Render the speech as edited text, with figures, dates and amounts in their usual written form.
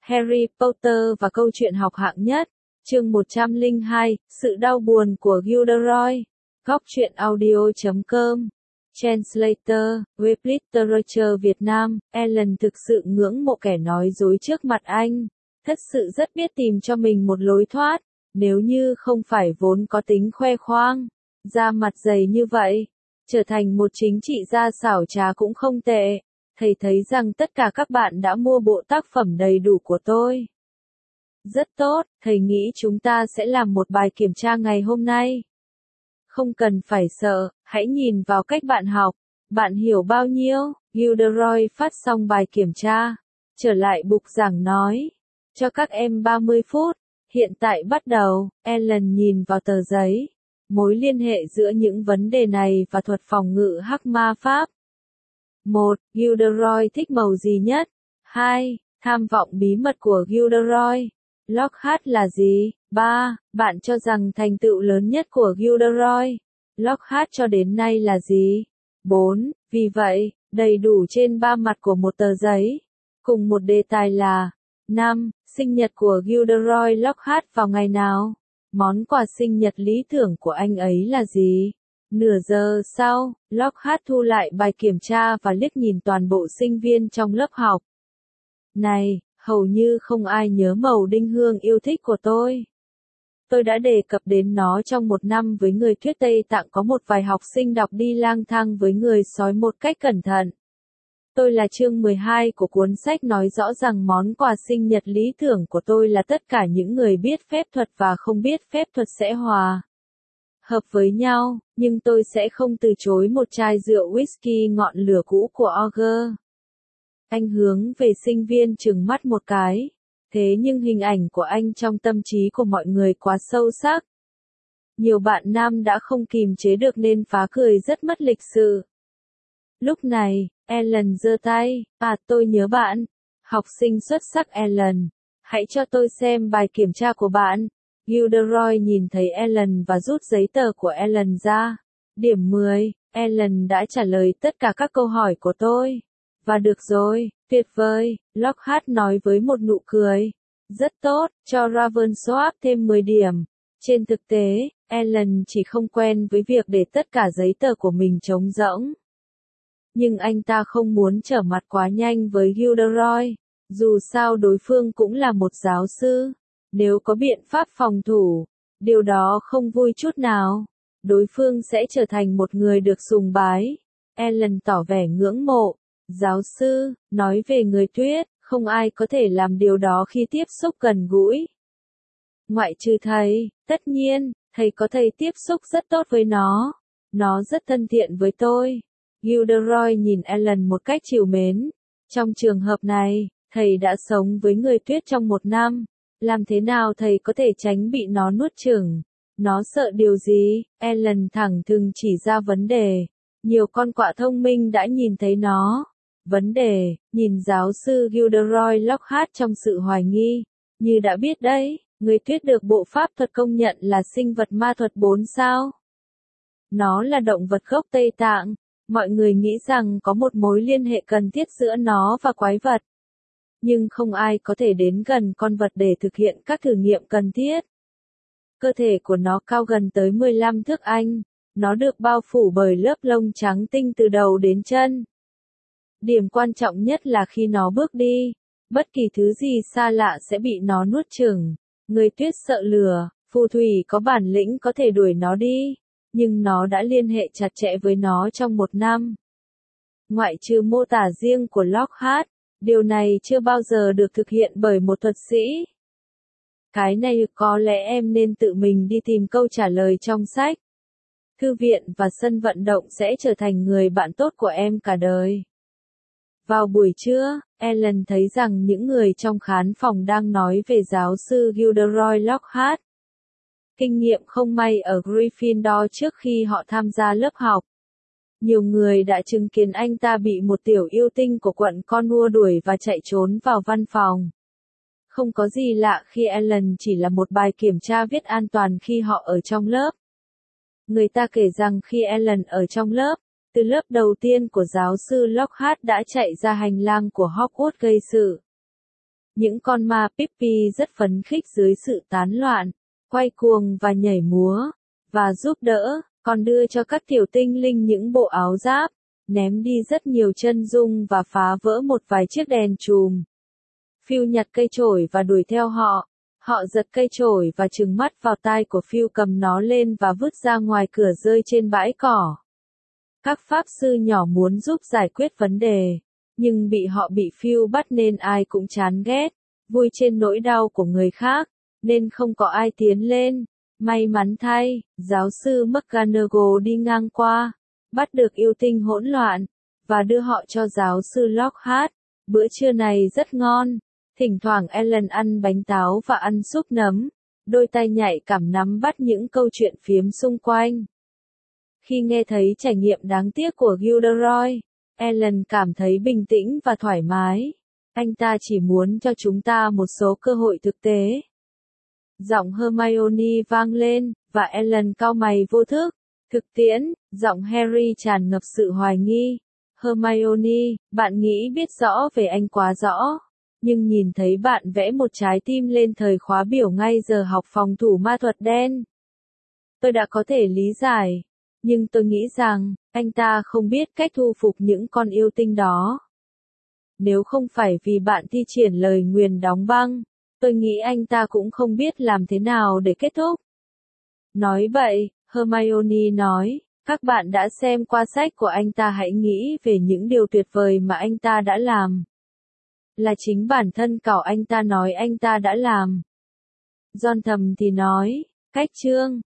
Harry Potter và câu chuyện học hạng nhất. Chương 102, Sự đau buồn của Gilderoy. Góc truyện audio.com. Translator, Web Literature Việt Nam. Ellen thực sự ngưỡng mộ kẻ nói dối trước mặt anh. Thật sự rất biết tìm cho mình một lối thoát. Nếu như không phải vốn có tính khoe khoang, da mặt dày như vậy, trở thành một chính trị gia xảo trá cũng không tệ. Thầy thấy rằng tất cả các bạn đã mua bộ tác phẩm đầy đủ của tôi. Rất tốt, thầy nghĩ chúng ta sẽ làm một bài kiểm tra ngày hôm nay. Không cần phải sợ, hãy nhìn vào cách bạn học. Bạn hiểu bao nhiêu? Gilderoy phát xong bài kiểm tra. Trở lại bục giảng nói. Cho các em 30 phút. Hiện tại bắt đầu. Ellen nhìn vào tờ giấy. Mối liên hệ giữa những vấn đề này và thuật phòng ngự hắc ma pháp. 1. Gilderoy thích màu gì nhất? 2. Tham vọng bí mật của Gilderoy. Lockhart là gì? 3. Bạn cho rằng thành tựu lớn nhất của Gilderoy, Lockhart cho đến nay là gì? 4. Vì vậy, đầy đủ trên 3 mặt của một tờ giấy. Cùng một đề tài là 5. Sinh nhật của Gilderoy Lockhart vào ngày nào? Món quà sinh nhật lý tưởng của anh ấy là gì? Nửa giờ sau, Lockhart thu lại bài kiểm tra và liếc nhìn toàn bộ sinh viên trong lớp học. Này, hầu như không ai nhớ màu đinh hương yêu thích của tôi. Tôi đã đề cập đến nó trong một năm với người thuyết Tây Tạng, có một vài học sinh đọc đi lang thang với người sói một cách cẩn thận. Tôi là chương 12 của cuốn sách nói rõ rằng món quà sinh nhật lý tưởng của tôi là tất cả những người biết phép thuật và không biết phép thuật sẽ hòa hợp với nhau, nhưng tôi sẽ không từ chối một chai rượu whisky ngọn lửa cũ của Auger. Anh hướng về sinh viên trừng mắt một cái. Thế nhưng hình ảnh của anh trong tâm trí của mọi người quá sâu sắc. Nhiều bạn nam đã không kìm chế được nên phá cười rất mất lịch sự. Lúc này, Ellen giơ tay. Tôi nhớ bạn. Học sinh xuất sắc Ellen. Hãy cho tôi xem bài kiểm tra của bạn. Gilderoy nhìn thấy Ellen và rút giấy tờ của Ellen ra. Điểm 10. Ellen đã trả lời tất cả các câu hỏi của tôi. Và được rồi, tuyệt vời, Lockhart nói với một nụ cười. Rất tốt, cho Ravensworth thêm 10 điểm. Trên thực tế, Ellen chỉ không quen với việc để tất cả giấy tờ của mình trống rỗng. Nhưng anh ta không muốn trở mặt quá nhanh với Gilderoy. Dù sao đối phương cũng là một giáo sư. Nếu có biện pháp phòng thủ, điều đó không vui chút nào. Đối phương sẽ trở thành một người được sùng bái. Ellen tỏ vẻ ngưỡng mộ. Giáo sư, nói về người tuyết, không ai có thể làm điều đó khi tiếp xúc gần gũi. Ngoại trừ thầy, tất nhiên, thầy có thể tiếp xúc rất tốt với nó. Nó rất thân thiện với tôi. Gilderoy nhìn Ellen một cách trìu mến. Trong trường hợp này, thầy đã sống với người tuyết trong 1 năm. Làm thế nào thầy có thể tránh bị nó nuốt chửng? Nó sợ điều gì? Ellen thẳng thừng chỉ ra vấn đề. Nhiều con quạ thông minh đã nhìn thấy nó. Vấn đề, nhìn giáo sư Gilderoy Lockhart trong sự hoài nghi. Như đã biết đấy, người tuyết được bộ pháp thuật công nhận là sinh vật ma thuật 4 sao. Nó là động vật gốc Tây Tạng. Mọi người nghĩ rằng có một mối liên hệ cần thiết giữa nó và quái vật. Nhưng không ai có thể đến gần con vật để thực hiện các thử nghiệm cần thiết. Cơ thể của nó cao gần tới 15 thước Anh. Nó được bao phủ bởi lớp lông trắng tinh từ đầu đến chân. Điểm quan trọng nhất là khi nó bước đi, bất kỳ thứ gì xa lạ sẽ bị nó nuốt chửng. Người tuyết sợ lửa, phù thủy có bản lĩnh có thể đuổi nó đi, nhưng nó đã liên hệ chặt chẽ với nó trong 1 năm. Ngoại trừ mô tả riêng của Lockhart, điều này chưa bao giờ được thực hiện bởi một thuật sĩ. Cái này có lẽ em nên tự mình đi tìm câu trả lời trong sách. Thư viện và sân vận động sẽ trở thành người bạn tốt của em cả đời. Vào buổi trưa, Ellen thấy rằng những người trong khán phòng đang nói về giáo sư Gilderoy Lockhart. Kinh nghiệm không may ở Gryffindor trước khi họ tham gia lớp học. Nhiều người đã chứng kiến anh ta bị một tiểu yêu tinh của quận Cornwall đuổi và chạy trốn vào văn phòng. Không có gì lạ khi Ellen chỉ là một bài kiểm tra viết an toàn khi họ ở trong lớp. Người ta kể rằng khi Ellen ở trong lớp, từ lớp đầu tiên của giáo sư Lockhart đã chạy ra hành lang của Hogwarts gây sự. Những con ma Pippi rất phấn khích dưới sự tán loạn, quay cuồng và nhảy múa, và giúp đỡ, còn đưa cho các tiểu tinh linh những bộ áo giáp, ném đi rất nhiều chân dung và phá vỡ một vài chiếc đèn chùm. Phil nhặt cây chổi và đuổi theo họ. Họ giật cây chổi và trừng mắt vào tai của Phil, cầm nó lên và vứt ra ngoài cửa rơi trên bãi cỏ. Các pháp sư nhỏ muốn giúp giải quyết vấn đề, nhưng họ bị Phil bắt nên ai cũng chán ghét, vui trên nỗi đau của người khác, nên không có ai tiến lên. May mắn thay, giáo sư McGonagall đi ngang qua, bắt được yêu tinh hỗn loạn, và đưa họ cho giáo sư Lockhart. Bữa trưa này rất ngon. Thỉnh thoảng Ellen ăn bánh táo và ăn súp nấm, đôi tay nhạy cảm nắm bắt những câu chuyện phiếm xung quanh. Khi nghe thấy trải nghiệm đáng tiếc của Gilderoy, Ellen cảm thấy bình tĩnh và thoải mái. Anh ta chỉ muốn cho chúng ta một số cơ hội thực tế. Giọng Hermione vang lên, và Ellen cau mày vô thức. Thực tiễn, giọng Harry tràn ngập sự hoài nghi. Hermione, bạn nghĩ biết rõ về anh quá rõ. Nhưng nhìn thấy bạn vẽ một trái tim lên thời khóa biểu ngay giờ học phòng thủ ma thuật đen. Tôi đã có thể lý giải. Nhưng tôi nghĩ rằng, anh ta không biết cách thu phục những con yêu tinh đó. Nếu không phải vì bạn thi triển lời nguyền đóng băng, tôi nghĩ anh ta cũng không biết làm thế nào để kết thúc. Nói vậy, Hermione nói, các bạn đã xem qua sách của anh ta, hãy nghĩ về những điều tuyệt vời mà anh ta đã làm. Là chính bản thân cậu anh ta nói anh ta đã làm. John thầm thì nói, cách chương.